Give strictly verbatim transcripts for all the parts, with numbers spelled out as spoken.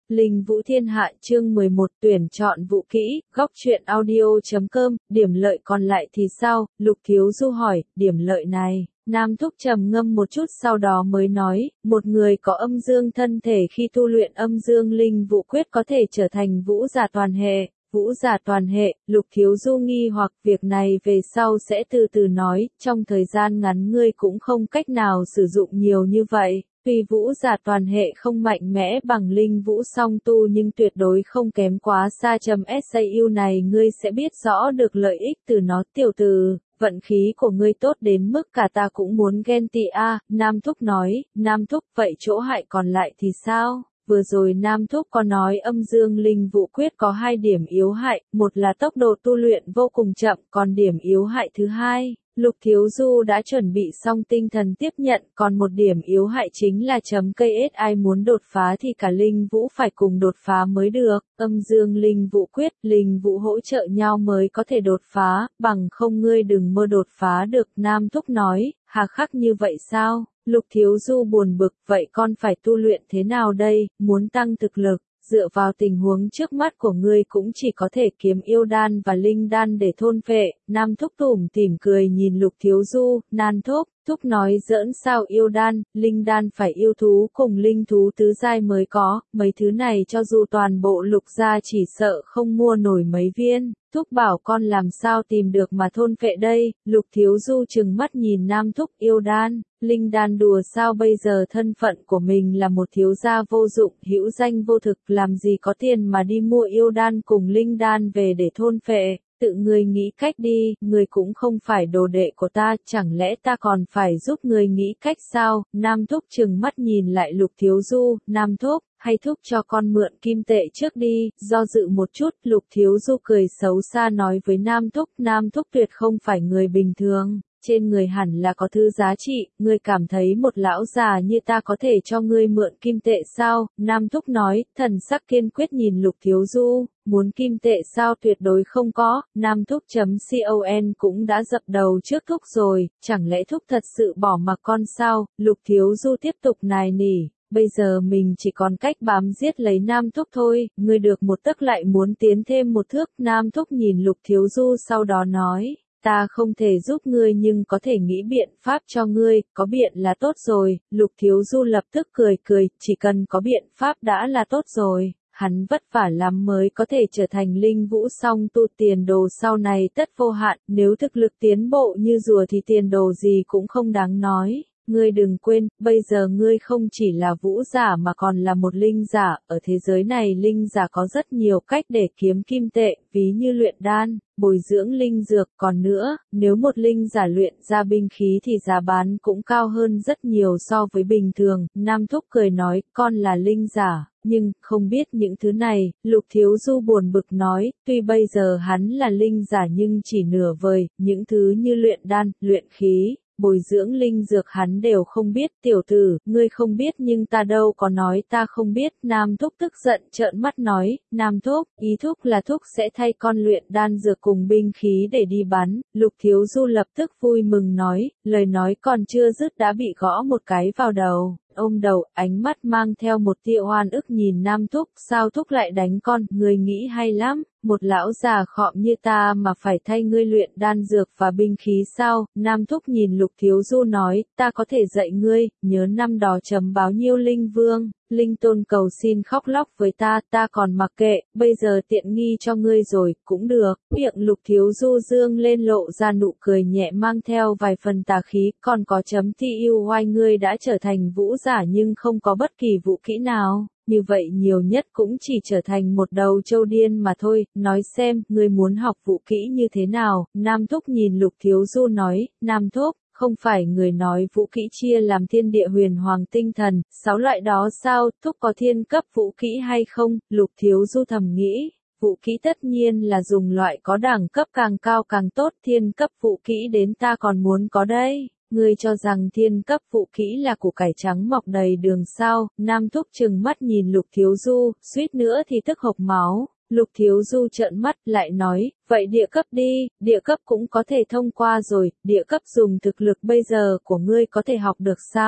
Linh Vũ Thiên Hạ chương mười một tuyển chọn vũ kỹ, góc truyện audio.com, điểm lợi còn lại thì sao? Lục Thiếu Du hỏi, điểm lợi này. Nam Thúc trầm ngâm một chút sau đó mới nói, một người có âm dương thân thể khi tu luyện âm dương linh vũ quyết có thể trở thành vũ giả toàn hệ. Vũ giả toàn hệ, Lục Thiếu Du nghi hoặc việc này về sau sẽ từ từ nói, trong thời gian ngắn ngươi cũng không cách nào sử dụng nhiều như vậy. Tuy vũ giả toàn hệ không mạnh mẽ bằng linh vũ song tu nhưng tuyệt đối không kém quá xa. Sau này ngươi sẽ biết rõ được lợi ích từ nó. Tiểu tử, vận khí của ngươi tốt đến mức cả ta cũng muốn ghen tị a. Nam Thúc nói. Nam Thúc, vậy chỗ hại còn lại thì sao? Vừa rồi Nam Thúc có nói âm dương linh vũ quyết có hai điểm yếu hại, một là tốc độ tu luyện vô cùng chậm, còn điểm yếu hại thứ hai, Lục Thiếu Du đã chuẩn bị xong tinh thần tiếp nhận, còn một điểm yếu hại chính là chấm cây ét ai muốn đột phá thì cả linh vũ phải cùng đột phá mới được, âm dương linh vũ quyết, linh vũ hỗ trợ nhau mới có thể đột phá, bằng không ngươi đừng mơ đột phá được. Nam Thúc nói, hà khắc như vậy sao? Lục Thiếu Du buồn bực, vậy con phải tu luyện thế nào đây? Muốn tăng thực lực, dựa vào tình huống trước mắt của ngươi cũng chỉ có thể kiếm yêu đan và linh đan để thôn phệ. Nam Thúc tủm tỉm cười nhìn Lục Thiếu Du. Nan Thúc, Thúc nói giỡn sao? Yêu đan, linh đan phải yêu thú cùng linh thú tứ giai mới có, mấy thứ này cho dù toàn bộ Lục gia chỉ sợ không mua nổi mấy viên. Thúc bảo con làm sao tìm được mà thôn phệ đây? Lục Thiếu Du trừng mắt nhìn Nam Thúc. Yêu đan, linh đan đùa sao? Bây giờ thân phận của mình là một thiếu gia vô dụng, hữu danh vô thực, làm gì có tiền mà đi mua yêu đan cùng linh đan về để thôn phệ. Tự ngươi nghĩ cách đi, ngươi cũng không phải đồ đệ của ta, chẳng lẽ ta còn phải giúp ngươi nghĩ cách sao? Nam Thúc trừng mắt nhìn lại Lục Thiếu Du. Nam Thúc, hay Thúc cho con mượn kim tệ trước đi? Do dự một chút, Lục Thiếu Du cười xấu xa nói với Nam Thúc. Nam Thúc tuyệt không phải người bình thường, trên người hẳn là có thứ giá trị, ngươi cảm thấy một lão già như ta có thể cho ngươi mượn kim tệ sao? Nam Thúc nói, thần sắc kiên quyết nhìn Lục Thiếu Du. Muốn kim tệ sao? Tuyệt đối không có. Nam Thúc.com cũng đã dập đầu trước Thúc rồi, chẳng lẽ Thúc thật sự bỏ mặc con sao? Lục Thiếu Du tiếp tục nài nỉ. Bây giờ mình chỉ còn cách bám giết lấy Nam Thúc thôi, ngươi được một tấc lại muốn tiến thêm một thước. Nam Thúc nhìn Lục Thiếu Du sau đó nói, ta không thể giúp ngươi nhưng có thể nghĩ biện pháp cho ngươi, có biện là tốt rồi. Lục Thiếu Du lập tức cười cười, chỉ cần có biện pháp đã là tốt rồi. Hắn vất vả lắm mới có thể trở thành linh vũ song tu, tiền đồ sau này tất vô hạn, nếu thực lực tiến bộ như rùa thì tiền đồ gì cũng không đáng nói. Ngươi đừng quên, bây giờ ngươi không chỉ là vũ giả mà còn là một linh giả, ở thế giới này linh giả có rất nhiều cách để kiếm kim tệ, ví như luyện đan, bồi dưỡng linh dược, còn nữa, nếu một linh giả luyện ra binh khí thì giá bán cũng cao hơn rất nhiều so với bình thường. Nam Thúc cười nói, con là linh giả, nhưng không biết những thứ này. Lục Thiếu Du buồn bực nói, tuy bây giờ hắn là linh giả nhưng chỉ nửa vời, những thứ như luyện đan, luyện khí, bồi dưỡng linh dược hắn đều không biết. Tiểu tử, ngươi không biết nhưng ta đâu có nói ta không biết. Nam Thúc tức giận trợn mắt nói, Nam Thúc, ý Thúc là Thúc sẽ thay con luyện đan dược cùng binh khí để đi bắn. Lục Thiếu Du lập tức vui mừng nói, lời nói còn chưa dứt đã bị gõ một cái vào đầu. Ôm đầu, ánh mắt mang theo một tia oan ức nhìn Nam Thúc. Sao Thúc lại đánh con? Ngươi nghĩ hay lắm, một lão già khọm như ta mà phải thay ngươi luyện đan dược và binh khí sao? Nam Thúc nhìn Lục Thiếu Du nói, ta có thể dạy ngươi, nhớ năm đó chấm báo nhiêu linh vương, linh tôn cầu xin khóc lóc với ta, ta còn mặc kệ, bây giờ tiện nghi cho ngươi rồi, cũng được. Miệng Lục Thiếu Du dương lên lộ ra nụ cười nhẹ mang theo vài phần tà khí, còn có chấm thi yêu oai, ngươi đã trở thành vũ giả nhưng không có bất kỳ vũ kỹ nào. Như vậy nhiều nhất cũng chỉ trở thành một đầu trâu điên mà thôi. Nói xem, ngươi muốn học vũ kỹ như thế nào? Nam Thúc nhìn Lục Thiếu Du nói, Nam Thúc, không phải người nói vũ kỹ chia làm thiên địa huyền hoàng tinh thần, sáu loại đó sao? Thúc có thiên cấp vũ kỹ hay không? Lục Thiếu Du thầm nghĩ, vũ kỹ tất nhiên là dùng loại có đẳng cấp càng cao càng tốt, thiên cấp vũ kỹ đến ta còn muốn có đây. Ngươi cho rằng thiên cấp vũ kỹ là củ cải trắng mọc đầy đường sao? Nam Thúc trừng mắt nhìn Lục Thiếu Du, suýt nữa thì tức hộc máu. Lục Thiếu Du trợn mắt lại nói, vậy địa cấp đi, địa cấp cũng có thể thông qua rồi, địa cấp dùng thực lực bây giờ của ngươi có thể học được sao?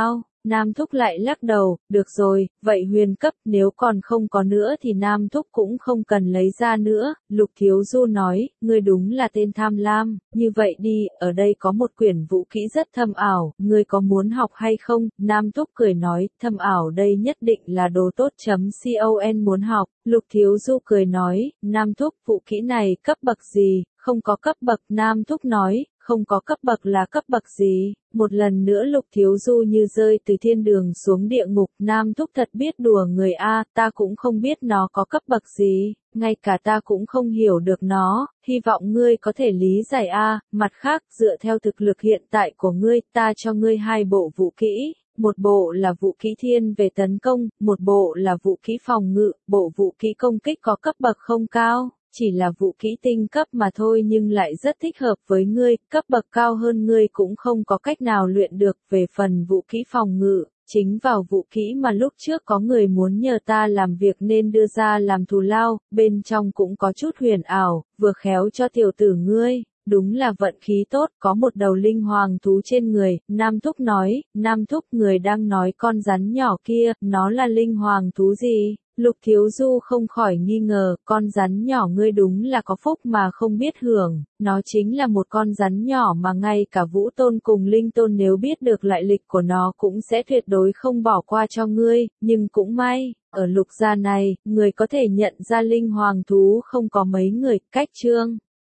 Nam Thúc lại lắc đầu, được rồi, vậy huyền cấp, nếu còn không có nữa thì Nam Thúc cũng không cần lấy ra nữa. Lục Thiếu Du nói, ngươi đúng là tên tham lam, như vậy đi, ở đây có một quyển vũ kỹ rất thâm ảo, ngươi có muốn học hay không? Nam Thúc cười nói, thâm ảo đây nhất định là đồ tốt.com muốn học. Lục Thiếu Du cười nói, Nam Thúc, vũ kỹ này cấp bậc gì? Không có cấp bậc. Nam Thúc nói, không có cấp bậc là cấp bậc gì? Một lần nữa Lục Thiếu Du như rơi từ thiên đường xuống địa ngục. Nam Thúc thật biết đùa người a, ta cũng không biết nó có cấp bậc gì, ngay cả ta cũng không hiểu được nó, hy vọng ngươi có thể lý giải a. Mặt khác, dựa theo thực lực hiện tại của ngươi, ta cho ngươi hai bộ vũ kỹ. Một bộ là vũ kỹ thiên về tấn công, một bộ là vũ kỹ phòng ngự. Bộ vũ kỹ công kích có cấp bậc không cao, chỉ là vũ kỹ tinh cấp mà thôi, nhưng lại rất thích hợp với ngươi, cấp bậc cao hơn ngươi cũng không có cách nào luyện được. Về phần vũ kỹ phòng ngự, chính vào vũ kỹ mà lúc trước có người muốn nhờ ta làm việc nên đưa ra làm thù lao, bên trong cũng có chút huyền ảo, vừa khéo cho tiểu tử ngươi. Đúng là vận khí tốt, có một đầu linh hoàng thú trên người. Nam Thúc nói, Nam Thúc, người đang nói con rắn nhỏ kia, nó là linh hoàng thú gì? Lục Thiếu Du không khỏi nghi ngờ, con rắn nhỏ ngươi đúng là có phúc mà không biết hưởng, nó chính là một con rắn nhỏ mà ngay cả Vũ Tôn cùng Linh Tôn nếu biết được lại lịch của nó cũng sẽ tuyệt đối không bỏ qua cho ngươi, nhưng cũng may, ở lục gia này, người có thể nhận ra linh hoàng thú không có mấy người. Cách chương